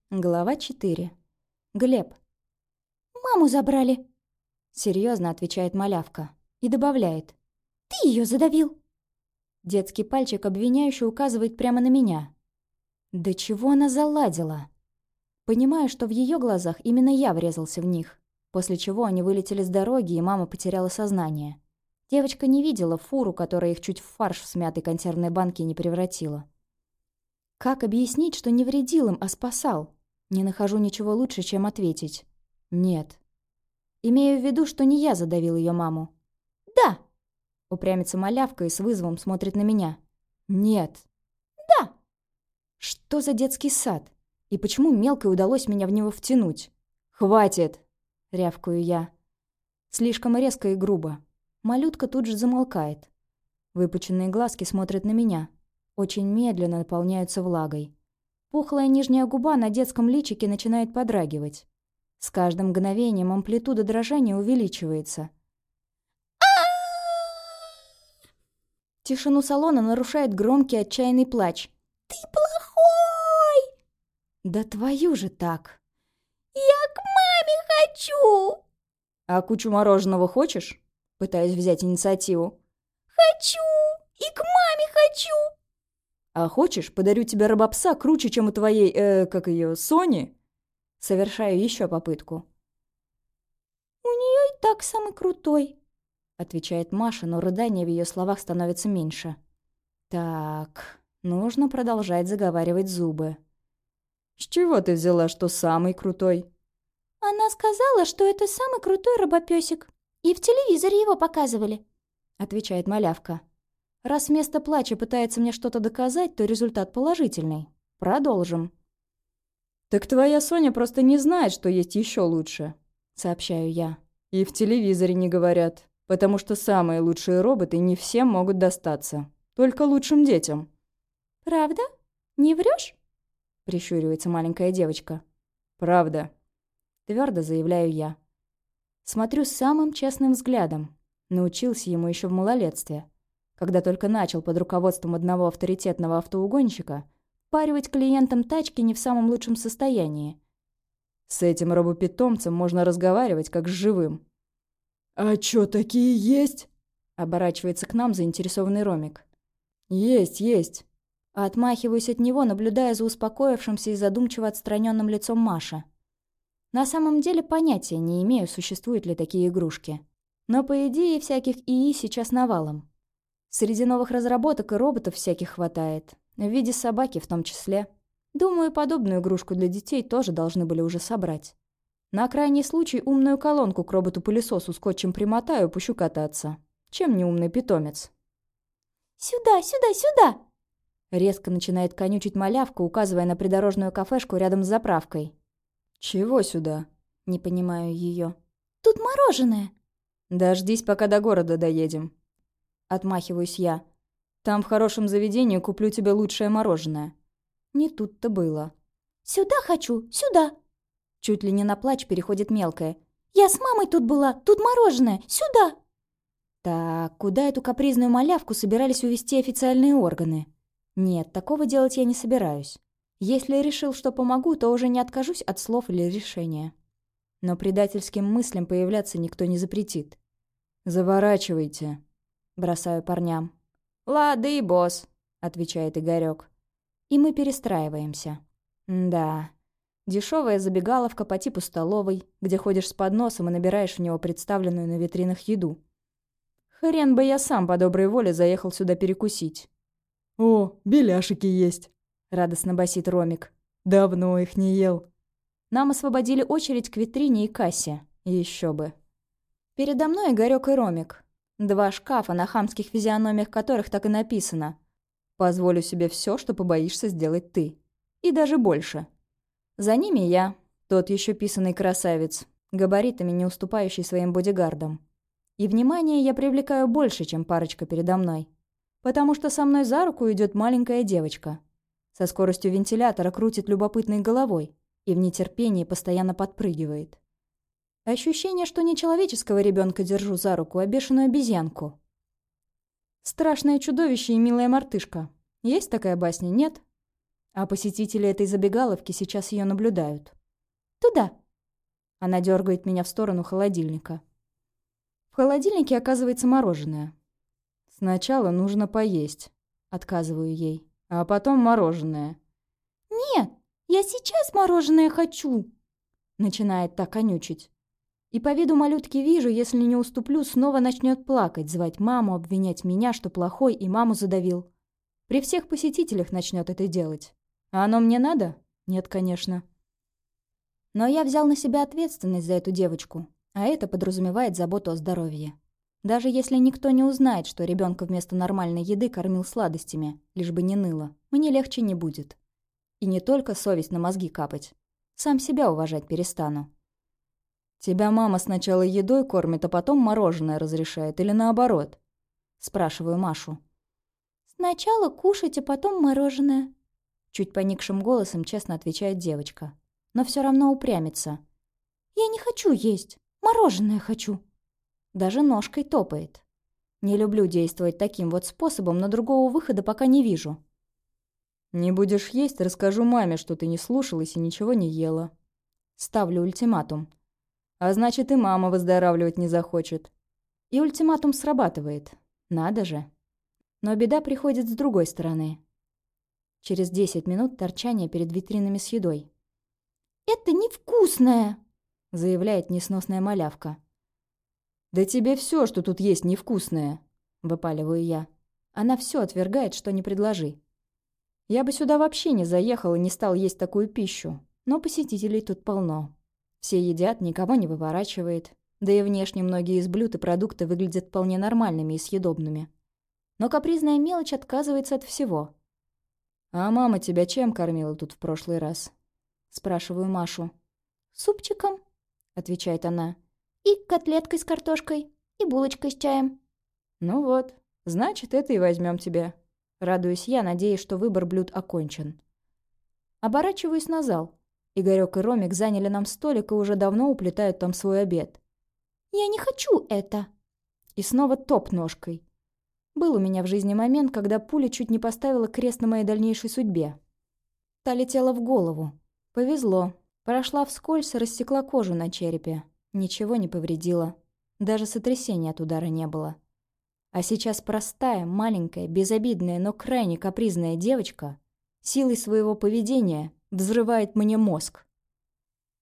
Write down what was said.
Глава 4. Глеб. «Маму забрали», — серьезно отвечает малявка. И добавляет. «Ты ее задавил». Детский пальчик обвиняюще указывает прямо на меня. Да чего она заладила? Понимаю, что в ее глазах именно я врезался в них, после чего они вылетели с дороги, и мама потеряла сознание. Девочка не видела фуру, которая их чуть в фарш в смятой консервной банке не превратила. Как объяснить, что не вредил им, а спасал? Не нахожу ничего лучше, чем ответить. Нет. Имею в виду, что не я задавил ее маму. «Да». Упрямится малявка и с вызовом смотрит на меня. Нет. «Да». Что за детский сад? И почему мелкой удалось меня в него втянуть? «Хватит!» — рявкаю я. Слишком резко и грубо. Малютка тут же замолкает. Выпученные глазки смотрят на меня. Очень медленно наполняются влагой. Пухлая нижняя губа на детском личике начинает подрагивать. С каждым мгновением амплитуда дрожания увеличивается. Тишину салона нарушает громкий отчаянный плач. «Ты плохой!» «Да твою же так!» «Я к маме хочу!» «А кучу мороженого хочешь?» Пытаюсь взять инициативу. «Хочу! И к маме хочу!» «А хочешь, подарю тебе робопса круче, чем у твоей, как ее, Сони?» Совершаю еще попытку. «У нее и так самый крутой», — отвечает Маша, но рыдание в ее словах становится меньше. Так, нужно продолжать заговаривать зубы. «С чего ты взяла, что самый крутой?» «Она сказала, что это самый крутой робопёсик. И в телевизоре его показывали», — отвечает малявка. Раз вместо плача пытается мне что-то доказать, то результат положительный. Продолжим. «Так твоя Соня просто не знает, что есть еще лучше», — сообщаю я. «И в телевизоре не говорят, потому что самые лучшие роботы не всем могут достаться. Только лучшим детям». «Правда? Не врешь?» — прищуривается маленькая девочка. «Правда», — твердо заявляю я. Смотрю самым честным взглядом. Научился ему еще в малолетстве, когда только начал под руководством одного авторитетного автоугонщика впаривать клиентам тачки не в самом лучшем состоянии. С этим робопитомцем можно разговаривать как с живым. «А чё, такие есть?» — оборачивается к нам заинтересованный Ромик. «Есть, есть». Отмахиваюсь от него, наблюдая за успокоившимся и задумчиво отстраненным лицом Маши. На самом деле понятия не имею, существуют ли такие игрушки. Но по идее всяких ИИ сейчас навалом. Среди новых разработок и роботов всяких хватает. В виде собаки в том числе. Думаю, подобную игрушку для детей тоже должны были уже собрать. На крайний случай умную колонку к роботу-пылесосу скотчем примотаю и пущу кататься. Чем не умный питомец? «Сюда, сюда, сюда!» Резко начинает конючить малявка, указывая на придорожную кафешку рядом с заправкой. «Чего сюда?» Не понимаю ее. «Тут мороженое!» «Дождись, пока до города доедем». Отмахиваюсь я. «Там в хорошем заведении куплю тебе лучшее мороженое». Не тут-то было. «Сюда хочу, сюда!» Чуть ли не на плач переходит мелкая. «Я с мамой тут была, тут мороженое, сюда!» Так, куда эту капризную малявку собирались увезти официальные органы? Нет, такого делать я не собираюсь. Если решил, что помогу, то уже не откажусь от слов или решения. Но предательским мыслям появляться никто не запретит. «Заворачивайте», — бросаю парням. «Лады, босс», — отвечает Игорёк. И мы перестраиваемся. Да, дешевая забегаловка по типу столовой, где ходишь с подносом и набираешь в него представленную на витринах еду. Хрен бы я сам по доброй воле заехал сюда перекусить. «О, беляшики есть», — радостно басит Ромик. «Давно их не ел». Нам освободили очередь к витрине и кассе. Еще бы. Передо мной Игорёк и Ромик. Два шкафа, на хамских физиономиях которых так и написано: «Позволю себе все, что побоишься сделать ты». И даже больше. За ними я, тот еще писаный красавец, габаритами не уступающий своим бодигардам. И внимание я привлекаю больше, чем парочка передо мной. Потому что со мной за руку идет маленькая девочка. Со скоростью вентилятора крутит любопытной головой и в нетерпении постоянно подпрыгивает. Ощущение, что не человеческого ребенка держу за руку, а бешеную обезьянку. Страшное чудовище и милая мартышка. Есть такая басня, нет? А посетители этой забегаловки сейчас ее наблюдают. Туда. Она дергает меня в сторону холодильника. В холодильнике оказывается мороженое. Сначала нужно поесть, отказываю ей, а потом мороженое. Нет, я сейчас мороженое хочу. Начинает так конючить. И по виду малютки вижу, если не уступлю, снова начнет плакать, звать маму, обвинять меня, что плохой, и маму задавил. При всех посетителях начнет это делать. А оно мне надо? Нет, конечно. Но я взял на себя ответственность за эту девочку, а это подразумевает заботу о здоровье. Даже если никто не узнает, что ребенка вместо нормальной еды кормил сладостями, лишь бы не ныло, мне легче не будет. И не только совесть на мозги капать. Сам себя уважать перестану. «Тебя мама сначала едой кормит, а потом мороженое разрешает, или наоборот?» Спрашиваю Машу. Сначала кушать, а потом мороженое. Чуть поникшим голосом честно отвечает девочка. Но все равно упрямится. Я не хочу есть. Мороженое хочу. Даже ножкой топает. Не люблю действовать таким вот способом, но другого выхода пока не вижу. «Не будешь есть, расскажу маме, что ты не слушалась и ничего не ела». Ставлю ультиматум. А значит, и мама выздоравливать не захочет. И ультиматум срабатывает. Надо же. Но беда приходит с другой стороны. Через 10 минут торчания перед витринами с едой. «Это невкусное!» — заявляет несносная малявка. «Да тебе все, что тут есть, невкусное!» — выпаливаю я. Она все отвергает, что не предложи. Я бы сюда вообще не заехал и не стал есть такую пищу, но посетителей тут полно. Все едят, никого не выворачивает. Да и внешне многие из блюд и продукты выглядят вполне нормальными и съедобными. Но капризная мелочь отказывается от всего. «А мама тебя чем кормила тут в прошлый раз?» Спрашиваю Машу. «Супчиком», — отвечает она. «И котлеткой с картошкой, и булочкой с чаем». «Ну вот, значит, это и возьмем тебе». Радуюсь я, надеясь, что выбор блюд окончен. Оборачиваюсь на зал. Игорёк и Ромик заняли нам столик и уже давно уплетают там свой обед. «Я не хочу это!» И снова топ ножкой. Был у меня в жизни момент, когда пуля чуть не поставила крест на моей дальнейшей судьбе. Та летела в голову. Повезло. Прошла вскользь и рассекла кожу на черепе. Ничего не повредила. Даже сотрясения от удара не было. А сейчас простая, маленькая, безобидная, но крайне капризная девочка силой своего поведения взрывает мне мозг.